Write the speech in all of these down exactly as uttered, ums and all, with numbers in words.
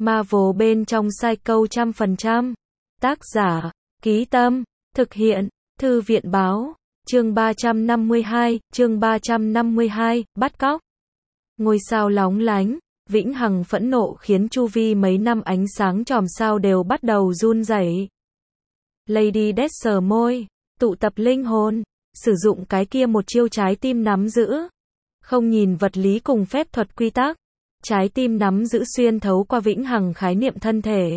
Marvel bên trong Psycho trăm phần trăm. Tác giả, Ký Tâm, thực hiện, Thư viện Báo, chương ba trăm năm mươi hai, chương ba trăm năm mươi hai, bắt cóc. Ngôi sao lóng lánh, vĩnh hằng phẫn nộ khiến chu vi mấy năm ánh sáng chòm sao đều bắt đầu run rẩy. Lady Death sờ môi, tụ tập linh hồn, sử dụng cái kia một chiêu trái tim nắm giữ. Không nhìn vật lý cùng phép thuật quy tắc, trái tim nắm giữ xuyên thấu qua vĩnh hằng khái niệm thân thể.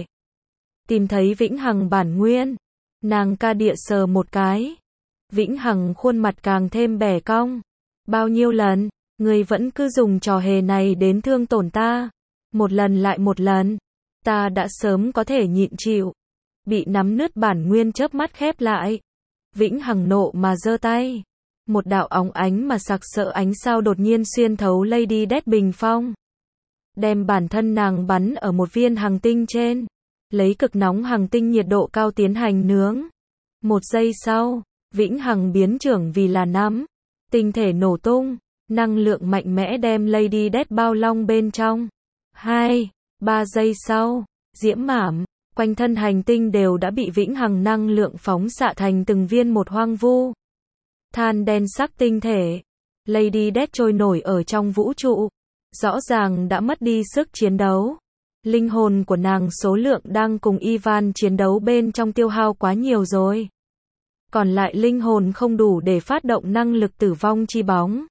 Tìm thấy vĩnh hằng bản nguyên, nàng ca địa sờ một cái. Vĩnh hằng khuôn mặt càng thêm bẻ cong. Bao nhiêu lần, người vẫn cứ dùng trò hề này đến thương tổn ta. Một lần lại một lần, ta đã sớm có thể nhịn chịu. Bị nắm nứt bản nguyên chớp mắt khép lại. Vĩnh hằng nộ mà giơ tay. Một đạo óng ánh mà sặc sỡ ánh sao đột nhiên xuyên thấu Lady Death bình phong. Đem bản thân nàng bắn ở một viên hành tinh trên. Lấy cực nóng hành tinh nhiệt độ cao tiến hành nướng. Một giây sau, vĩnh hằng biến trưởng vì là nắm. Tinh thể nổ tung, năng lượng mạnh mẽ đem Lady Death bao long bên trong. Hai, ba giây sau, diễm mảm, quanh thân hành tinh đều đã bị vĩnh hằng năng lượng phóng xạ thành từng viên một hoang vu. Than đen sắc tinh thể. Lady Death trôi nổi ở trong vũ trụ. Rõ ràng đã mất đi sức chiến đấu. Linh hồn của nàng số lượng đang cùng Ivan chiến đấu bên trong tiêu hao quá nhiều rồi. Còn lại linh hồn không đủ để phát động năng lực tử vong chi bóng.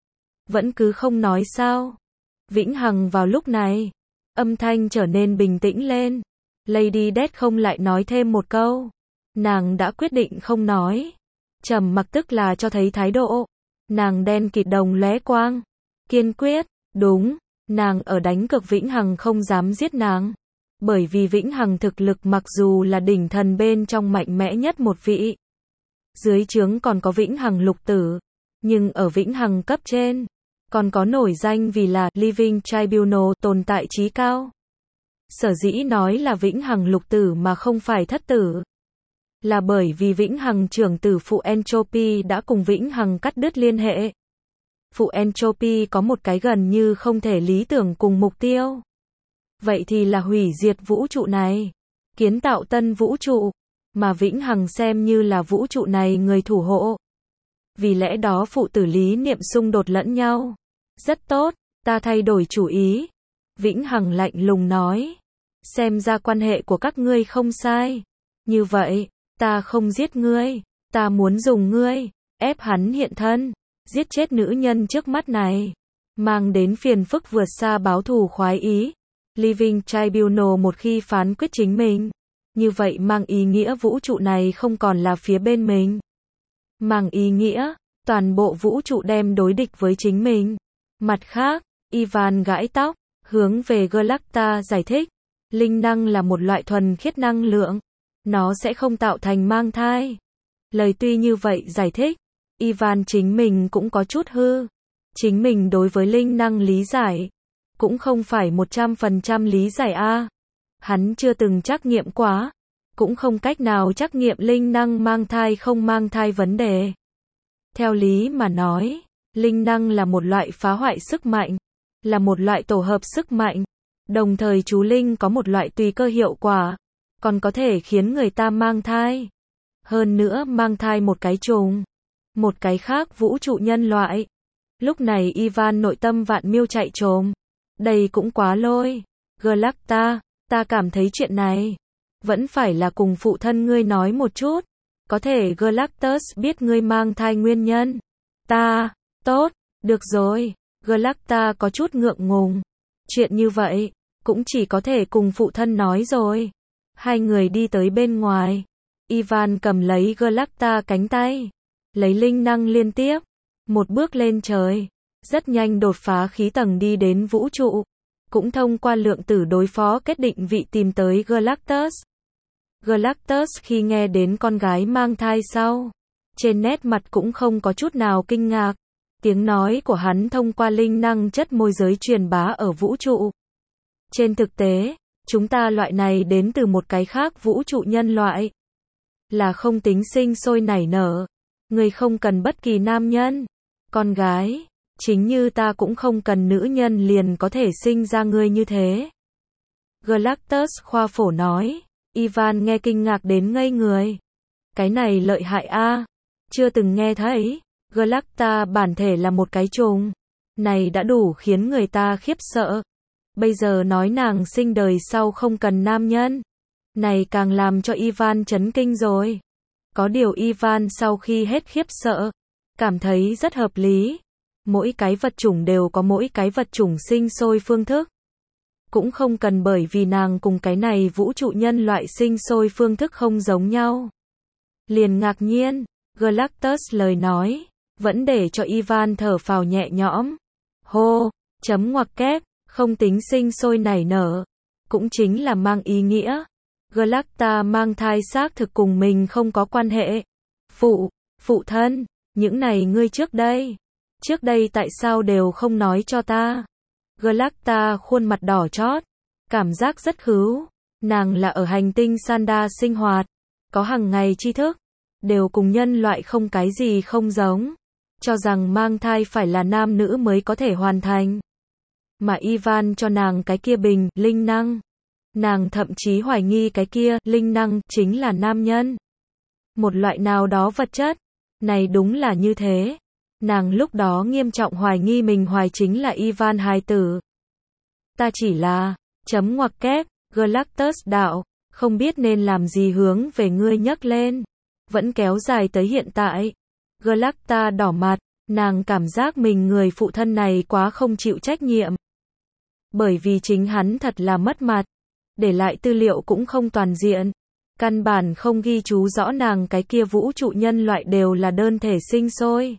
Vẫn cứ không nói sao. Vĩnh hằng vào lúc này, âm thanh trở nên bình tĩnh lên. Lady Death không lại nói thêm một câu. Nàng đã quyết định không nói. Trầm mặc tức là cho thấy thái độ. Nàng đen kịt đồng lóe quang. Kiên quyết, đúng, nàng ở đánh cược vĩnh hằng không dám giết nàng. Bởi vì vĩnh hằng thực lực mặc dù là đỉnh thần bên trong mạnh mẽ nhất một vị. Dưới trướng còn có vĩnh hằng lục tử. Nhưng ở vĩnh hằng cấp trên, còn có nổi danh vì là Living Tribunal, tồn tại trí cao. Sở dĩ nói là vĩnh hằng lục tử mà không phải thất tử. Là bởi vì vĩnh hằng trưởng tử phụ Entropy đã cùng vĩnh hằng cắt đứt liên hệ. Phụ Entropy có một cái gần như không thể lý tưởng cùng mục tiêu. Vậy thì là hủy diệt vũ trụ này. Kiến tạo tân vũ trụ. Mà vĩnh hằng xem như là vũ trụ này người thủ hộ. Vì lẽ đó phụ tử lý niệm xung đột lẫn nhau. Rất tốt, ta thay đổi chủ ý. Vĩnh hằng lạnh lùng nói. Xem ra quan hệ của các ngươi không sai. Như vậy, ta không giết ngươi. Ta muốn dùng ngươi, ép hắn hiện thân. Giết chết nữ nhân trước mắt này. Mang đến phiền phức vượt xa báo thù khoái ý. Living Tribunal một khi phán quyết chính mình. Như vậy mang ý nghĩa vũ trụ này không còn là phía bên mình. Mang ý nghĩa, toàn bộ vũ trụ đem đối địch với chính mình. Mặt khác, Ivan gãi tóc, hướng về Galacta giải thích. Linh năng là một loại thuần khiết năng lượng. Nó sẽ không tạo thành mang thai. Lời tuy như vậy giải thích, Ivan chính mình cũng có chút hư. Chính mình đối với linh năng lý giải, cũng không phải một trăm phần trăm lý giải a. Hắn chưa từng trắc nghiệm quá, cũng không cách nào trắc nghiệm linh năng mang thai không mang thai vấn đề. Theo lý mà nói, linh năng là một loại phá hoại sức mạnh, là một loại tổ hợp sức mạnh, đồng thời chú linh có một loại tùy cơ hiệu quả, còn có thể khiến người ta mang thai. Hơn nữa mang thai một cái trùng, một cái khác vũ trụ nhân loại. Lúc này Ivan nội tâm vạn miêu chạy trồm. Đây cũng quá lôi. Galacta, ta cảm thấy chuyện này vẫn phải là cùng phụ thân ngươi nói một chút. Có thể Galactus biết ngươi mang thai nguyên nhân. Ta, tốt, được rồi. Galacta có chút ngượng ngùng. Chuyện như vậy, cũng chỉ có thể cùng phụ thân nói rồi. Hai người đi tới bên ngoài. Ivan cầm lấy Galacta cánh tay. Lấy linh năng liên tiếp. Một bước lên trời. Rất nhanh đột phá khí tầng đi đến vũ trụ. Cũng thông qua lượng tử đối phó kết định vị tìm tới Galactus. Galactus khi nghe đến con gái mang thai sau. Trên nét mặt cũng không có chút nào kinh ngạc. Tiếng nói của hắn thông qua linh năng chất môi giới truyền bá ở vũ trụ. Trên thực tế, chúng ta loại này đến từ một cái khác vũ trụ nhân loại. Là không tính sinh sôi nảy nở. Người không cần bất kỳ nam nhân. Con gái, chính như ta cũng không cần nữ nhân liền có thể sinh ra ngươi như thế. Galactus khoa phổ nói. Ivan nghe kinh ngạc đến ngây người. Cái này lợi hại a, chưa từng nghe thấy. Galacta bản thể là một cái trùng. Này đã đủ khiến người ta khiếp sợ. Bây giờ nói nàng sinh đời sau không cần nam nhân. Này càng làm cho Ivan chấn kinh rồi. Có điều Ivan sau khi hết khiếp sợ, cảm thấy rất hợp lý. Mỗi cái vật chủng đều có mỗi cái vật chủng sinh sôi phương thức. Cũng không cần bởi vì nàng cùng cái này vũ trụ nhân loại sinh sôi phương thức không giống nhau. Liền ngạc nhiên, Galactus lời nói, vẫn để cho Ivan thở phào nhẹ nhõm. Hô, chấm ngoặc kép, không tính sinh sôi nảy nở, cũng chính là mang ý nghĩa. Galacta mang thai xác thực cùng mình không có quan hệ. Phụ, phụ thân, những này ngươi trước đây. Trước đây tại sao đều không nói cho ta? Galacta khuôn mặt đỏ chót, cảm giác rất khứu. Nàng là ở hành tinh Sanda sinh hoạt, có hàng ngày tri thức, đều cùng nhân loại không cái gì không giống. Cho rằng mang thai phải là nam nữ mới có thể hoàn thành. Mà Ivan cho nàng cái kia bình, linh năng. Nàng thậm chí hoài nghi cái kia, linh năng, chính là nam nhân. Một loại nào đó vật chất. Này đúng là như thế. Nàng lúc đó nghiêm trọng hoài nghi mình hoài chính là Ivan hài tử. Ta chỉ là, chấm ngoặc kép, Galactus đạo, không biết nên làm gì hướng về ngươi nhấc lên. Vẫn kéo dài tới hiện tại. Galacta đỏ mặt, nàng cảm giác mình người phụ thân này quá không chịu trách nhiệm. Bởi vì chính hắn thật là mất mặt. Để lại tư liệu cũng không toàn diện. Căn bản không ghi chú rõ nàng cái kia vũ trụ nhân loại đều là đơn thể sinh sôi.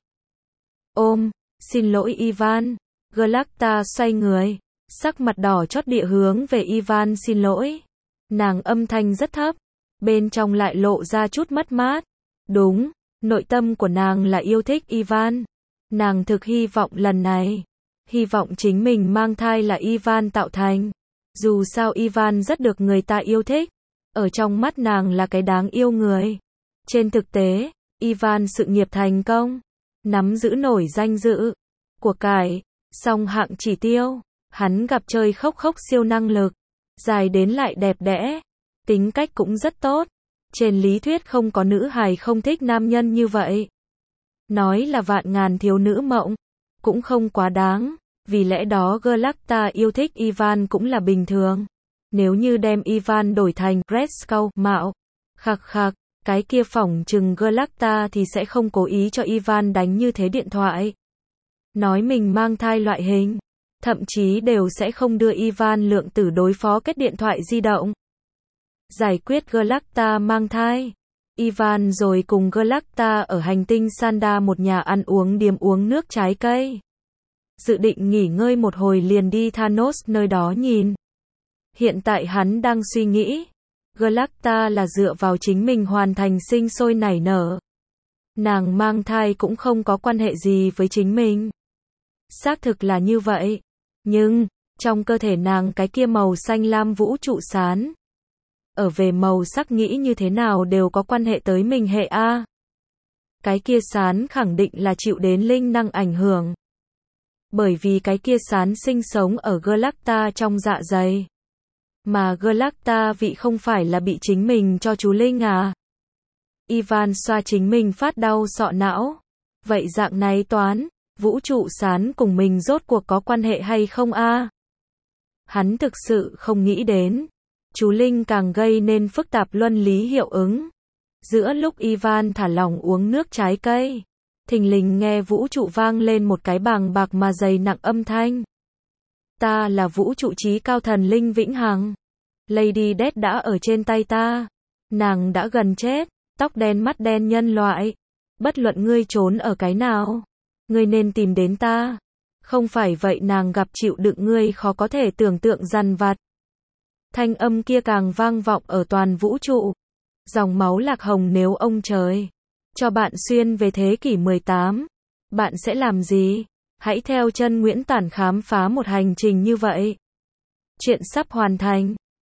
Ôm, xin lỗi Ivan. Galacta xoay người, sắc mặt đỏ chót địa hướng về Ivan xin lỗi. Nàng âm thanh rất thấp, bên trong lại lộ ra chút mất mát. Đúng, nội tâm của nàng là yêu thích Ivan. Nàng thực hy vọng lần này, hy vọng chính mình mang thai là Ivan tạo thành. Dù sao Ivan rất được người ta yêu thích, ở trong mắt nàng là cái đáng yêu người. Trên thực tế, Ivan sự nghiệp thành công, nắm giữ nổi danh dự, của cải, song hạng chỉ tiêu, hắn gặp chơi khốc khốc siêu năng lực, dài đến lại đẹp đẽ, tính cách cũng rất tốt. Trên lý thuyết không có nữ hài không thích nam nhân như vậy. Nói là vạn ngàn thiếu nữ mộng, cũng không quá đáng. Vì lẽ đó Galacta yêu thích Ivan cũng là bình thường. Nếu như đem Ivan đổi thành Red Skull mạo, khạc khạc, cái kia phỏng chừng Galacta thì sẽ không cố ý cho Ivan đánh như thế điện thoại. Nói mình mang thai loại hình, thậm chí đều sẽ không đưa Ivan lượng tử đối phó kết điện thoại di động. Giải quyết Galacta mang thai, Ivan rồi cùng Galacta ở hành tinh Sanda một nhà ăn uống điếm uống nước trái cây. Dự định nghỉ ngơi một hồi liền đi Thanos nơi đó nhìn. Hiện tại hắn đang suy nghĩ, Galacta là dựa vào chính mình hoàn thành sinh sôi nảy nở. Nàng mang thai cũng không có quan hệ gì với chính mình. Xác thực là như vậy. Nhưng, trong cơ thể nàng cái kia màu xanh lam vũ trụ sán. Ở về màu sắc nghĩ như thế nào đều có quan hệ tới mình hệ A. Cái kia sán khẳng định là chịu đến linh năng ảnh hưởng. Bởi vì cái kia sán sinh sống ở Galacta trong dạ dày. Mà Galacta vị không phải là bị chính mình cho chú Linh à. Ivan xoa chính mình phát đau sọ não. Vậy dạng này toán, vũ trụ sán cùng mình rốt cuộc có quan hệ hay không a? Hắn thực sự không nghĩ đến. Chú Linh càng gây nên phức tạp luân lý hiệu ứng. Giữa lúc Ivan thả lỏng uống nước trái cây, thình lình nghe vũ trụ vang lên một cái bàng bạc mà dày nặng âm thanh. Ta là vũ trụ trí cao thần linh vĩnh hằng. Lady Death đã ở trên tay ta. Nàng đã gần chết, tóc đen mắt đen nhân loại. Bất luận ngươi trốn ở cái nào, ngươi nên tìm đến ta. Không phải vậy nàng gặp chịu đựng ngươi khó có thể tưởng tượng dằn vặt. Thanh âm kia càng vang vọng ở toàn vũ trụ. Dòng máu lạc hồng nếu ông trời cho bạn xuyên về thế kỷ mười tám, bạn sẽ làm gì? Hãy theo chân Nguyễn Tản khám phá một hành trình như vậy. Chuyện sắp hoàn thành.